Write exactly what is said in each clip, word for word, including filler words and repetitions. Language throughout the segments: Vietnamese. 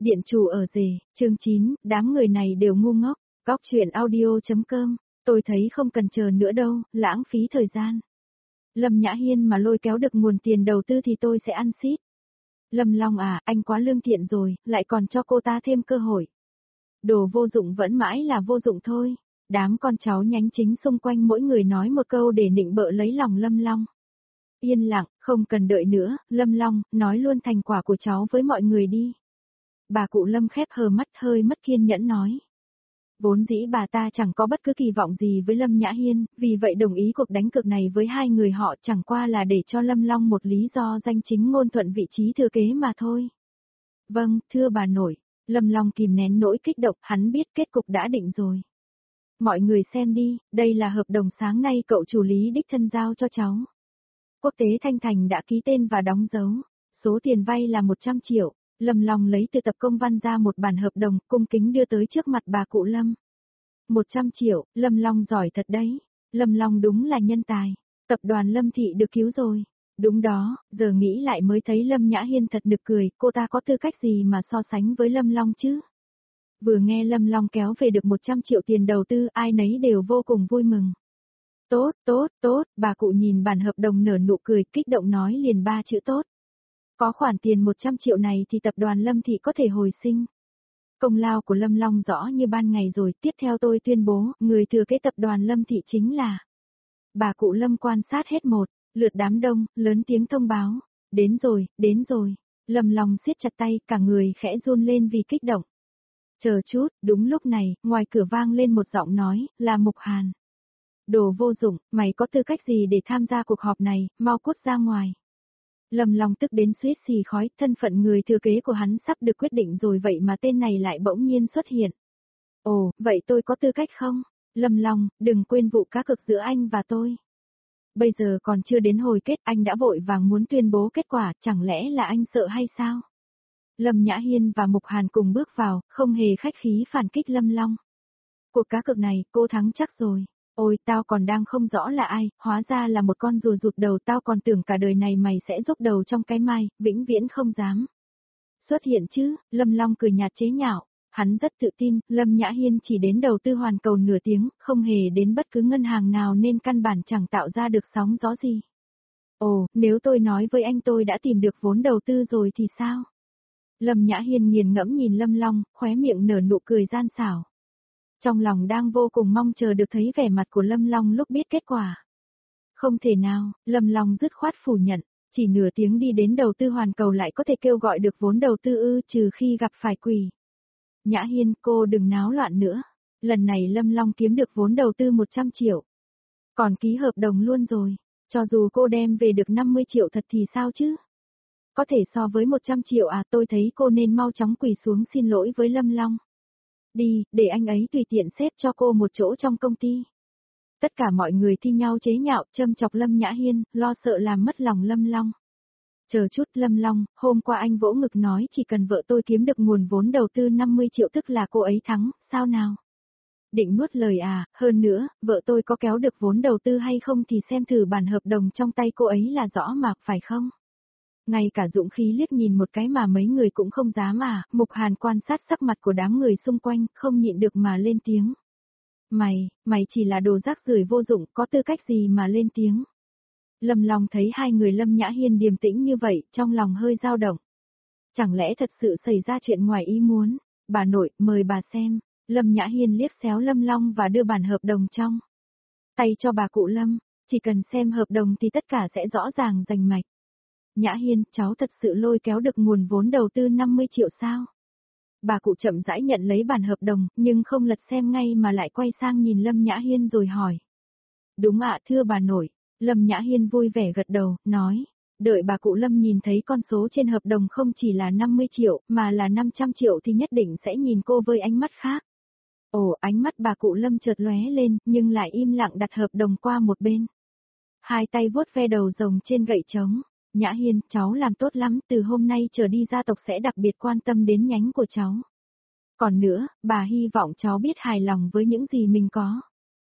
Điện chủ ở rể, chương chín, đám người này đều ngu ngốc, góc chuyện audio.com, tôi thấy không cần chờ nữa đâu, lãng phí thời gian. Lâm Nhã Hiên mà lôi kéo được nguồn tiền đầu tư thì tôi sẽ ăn xít. Lâm Long à, anh quá lương thiện rồi, lại còn cho cô ta thêm cơ hội. Đồ vô dụng vẫn mãi là vô dụng thôi. Đám con cháu nhánh chính xung quanh mỗi người nói một câu để nịnh bợ lấy lòng Lâm Long. Yên lặng, không cần đợi nữa, Lâm Long, nói luôn thành quả của cháu với mọi người đi. Bà cụ Lâm khép hờ mắt hơi mất kiên nhẫn nói. Vốn dĩ bà ta chẳng có bất cứ kỳ vọng gì với Lâm Nhã Hiên, vì vậy đồng ý cuộc đánh cược này với hai người họ chẳng qua là để cho Lâm Long một lý do danh chính ngôn thuận vị trí thừa kế mà thôi. Vâng, thưa bà nội, Lâm Long kìm nén nỗi kích động, hắn biết kết cục đã định rồi. Mọi người xem đi, đây là hợp đồng sáng nay cậu chủ lý đích thân giao cho cháu. Quốc tế Thanh Thành đã ký tên và đóng dấu, số tiền vay là một trăm triệu. Lâm Long lấy từ tập công văn ra một bản hợp đồng, cung kính đưa tới trước mặt bà cụ Lâm. một trăm triệu, Lâm Long giỏi thật đấy. Lâm Long đúng là nhân tài. Tập đoàn Lâm Thị được cứu rồi. Đúng đó, giờ nghĩ lại mới thấy Lâm Nhã Hiên thật nực cười, cô ta có tư cách gì mà so sánh với Lâm Long chứ? Vừa nghe Lâm Long kéo về được một trăm triệu tiền đầu tư, ai nấy đều vô cùng vui mừng. Tốt, tốt, tốt, bà cụ nhìn bản hợp đồng nở nụ cười, kích động nói liền ba chữ tốt. Có khoản tiền một trăm triệu này thì tập đoàn Lâm Thị có thể hồi sinh. Công lao của Lâm Long rõ như ban ngày rồi, tiếp theo tôi tuyên bố, người thừa kế tập đoàn Lâm Thị chính là... Bà cụ Lâm quan sát hết một, lượt đám đông, lớn tiếng thông báo. Đến rồi, đến rồi. Lâm Long siết chặt tay, cả người khẽ run lên vì kích động. Chờ chút, đúng lúc này, ngoài cửa vang lên một giọng nói, là Mục Hàn. Đồ vô dụng, mày có tư cách gì để tham gia cuộc họp này, mau cút ra ngoài. Lâm Long tức đến suýt xì khói, thân phận người thừa kế của hắn sắp được quyết định rồi vậy mà tên này lại bỗng nhiên xuất hiện. Ồ, vậy tôi có tư cách không? Lâm Long, đừng quên vụ cá cược giữa anh và tôi. Bây giờ còn chưa đến hồi kết, anh đã vội vàng muốn tuyên bố kết quả, chẳng lẽ là anh sợ hay sao? Lâm Nhã Hiên và Mục Hàn cùng bước vào, không hề khách khí phản kích Lâm Long. Cuộc cá cược này, cô thắng chắc rồi. Ôi, tao còn đang không rõ là ai, hóa ra là một con rùa rụt đầu, tao còn tưởng cả đời này mày sẽ rúc đầu trong cái mai, vĩnh viễn không dám. Xuất hiện chứ, Lâm Long cười nhạt chế nhạo, hắn rất tự tin, Lâm Nhã Hiên chỉ đến đầu tư hoàn cầu nửa tiếng, không hề đến bất cứ ngân hàng nào nên căn bản chẳng tạo ra được sóng gió gì. Ồ, nếu tôi nói với anh tôi đã tìm được vốn đầu tư rồi thì sao? Lâm Nhã Hiên nghiền ngẫm nhìn Lâm Long, khóe miệng nở nụ cười gian xảo. Trong lòng đang vô cùng mong chờ được thấy vẻ mặt của Lâm Long lúc biết kết quả. Không thể nào, Lâm Long dứt khoát phủ nhận, chỉ nửa tiếng đi đến đầu tư hoàn cầu lại có thể kêu gọi được vốn đầu tư ư, trừ khi gặp phải quỷ. Nhã Hiên, cô đừng náo loạn nữa. Lần này Lâm Long kiếm được vốn đầu tư một trăm triệu. Còn ký hợp đồng luôn rồi, cho dù cô đem về được năm mươi triệu thật thì sao chứ? Có thể so với một trăm triệu à, tôi thấy cô nên mau chóng quỳ xuống xin lỗi với Lâm Long. Đi, để anh ấy tùy tiện xếp cho cô một chỗ trong công ty. Tất cả mọi người thi nhau chế nhạo, châm chọc Lâm Nhã Hiên, lo sợ làm mất lòng Lâm Long. Chờ chút Lâm Long, hôm qua anh vỗ ngực nói chỉ cần vợ tôi kiếm được nguồn vốn đầu tư năm mươi triệu tức là cô ấy thắng, sao nào? Định nuốt lời à, hơn nữa, vợ tôi có kéo được vốn đầu tư hay không thì xem thử bản hợp đồng trong tay cô ấy là rõ mà, phải không? Ngay cả dũng khí liếc nhìn một cái mà mấy người cũng không dám à, Mục Hàn quan sát sắc mặt của đám người xung quanh, không nhịn được mà lên tiếng. Mày, mày chỉ là đồ rác rưởi vô dụng, có tư cách gì mà lên tiếng. Lâm Long thấy hai người Lâm Nhã Hiên điềm tĩnh như vậy, trong lòng hơi dao động. Chẳng lẽ thật sự xảy ra chuyện ngoài ý muốn, bà nội, mời bà xem. Lâm Nhã Hiên liếc xéo Lâm Long và đưa bản hợp đồng trong tay cho bà cụ Lâm, chỉ cần xem hợp đồng thì tất cả sẽ rõ ràng rành mạch. Nhã Hiên, cháu thật sự lôi kéo được nguồn vốn đầu tư năm mươi triệu sao? Bà cụ chậm rãi nhận lấy bản hợp đồng, nhưng không lật xem ngay mà lại quay sang nhìn Lâm Nhã Hiên rồi hỏi. Đúng ạ, thưa bà nội. Lâm Nhã Hiên vui vẻ gật đầu, nói. Đợi bà cụ Lâm nhìn thấy con số trên hợp đồng không chỉ là năm mươi triệu, mà là năm trăm triệu thì nhất định sẽ nhìn cô với ánh mắt khác. Ồ, ánh mắt bà cụ Lâm chợt lóe lên, nhưng lại im lặng đặt hợp đồng qua một bên. Hai tay vuốt ve đầu rồng trên gậy trống. Nhã Hiên, cháu làm tốt lắm, từ hôm nay trở đi gia tộc sẽ đặc biệt quan tâm đến nhánh của cháu. Còn nữa, bà hy vọng cháu biết hài lòng với những gì mình có.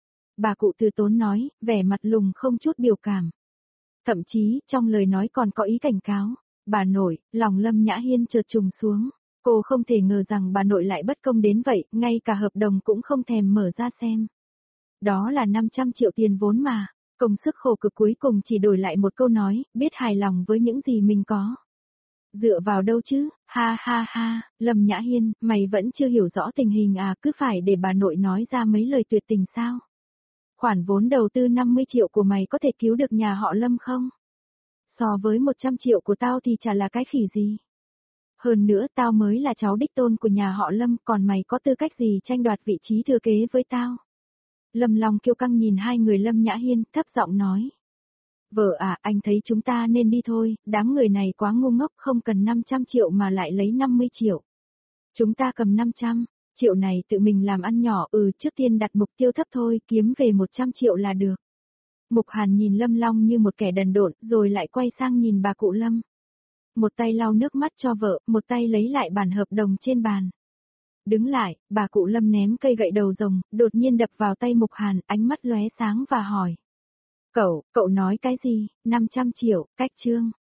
Bà cụ từ tốn nói, vẻ mặt lùng không chút biểu cảm. Thậm chí, trong lời nói còn có ý cảnh cáo. Bà nội, lòng Lâm Nhã Hiên chợt trùng xuống. Cô không thể ngờ rằng bà nội lại bất công đến vậy, ngay cả hợp đồng cũng không thèm mở ra xem. Đó là năm trăm triệu tiền vốn mà, công sức khổ cực cuối cùng chỉ đổi lại một câu nói, biết hài lòng với những gì mình có. Dựa vào đâu chứ, ha ha ha, Lâm Nhã Hiên, mày vẫn chưa hiểu rõ tình hình à, cứ phải để bà nội nói ra mấy lời tuyệt tình sao? Khoản vốn đầu tư năm mươi triệu của mày có thể cứu được nhà họ Lâm không? So với một trăm triệu của tao thì chả là cái khỉ gì. Hơn nữa tao mới là cháu đích tôn của nhà họ Lâm, còn mày có tư cách gì tranh đoạt vị trí thừa kế với tao? Lâm Long kiêu căng nhìn hai người Lâm Nhã Hiên, thấp giọng nói. Vợ à, anh thấy chúng ta nên đi thôi, đám người này quá ngu ngốc, không cần năm trăm triệu mà lại lấy năm mươi triệu. Chúng ta cầm năm trăm triệu này tự mình làm ăn nhỏ, ừ, trước tiên đặt mục tiêu thấp thôi, kiếm về một trăm triệu là được. Mục Hàn nhìn Lâm Long như một kẻ đần độn, rồi lại quay sang nhìn bà cụ Lâm. Một tay lau nước mắt cho vợ, một tay lấy lại bản hợp đồng trên bàn. Đứng lại, bà cụ Lâm ném cây gậy đầu rồng, đột nhiên đập vào tay Mục Hàn, ánh mắt lóe sáng và hỏi. Cậu, cậu nói cái gì, năm trăm triệu, cách trương.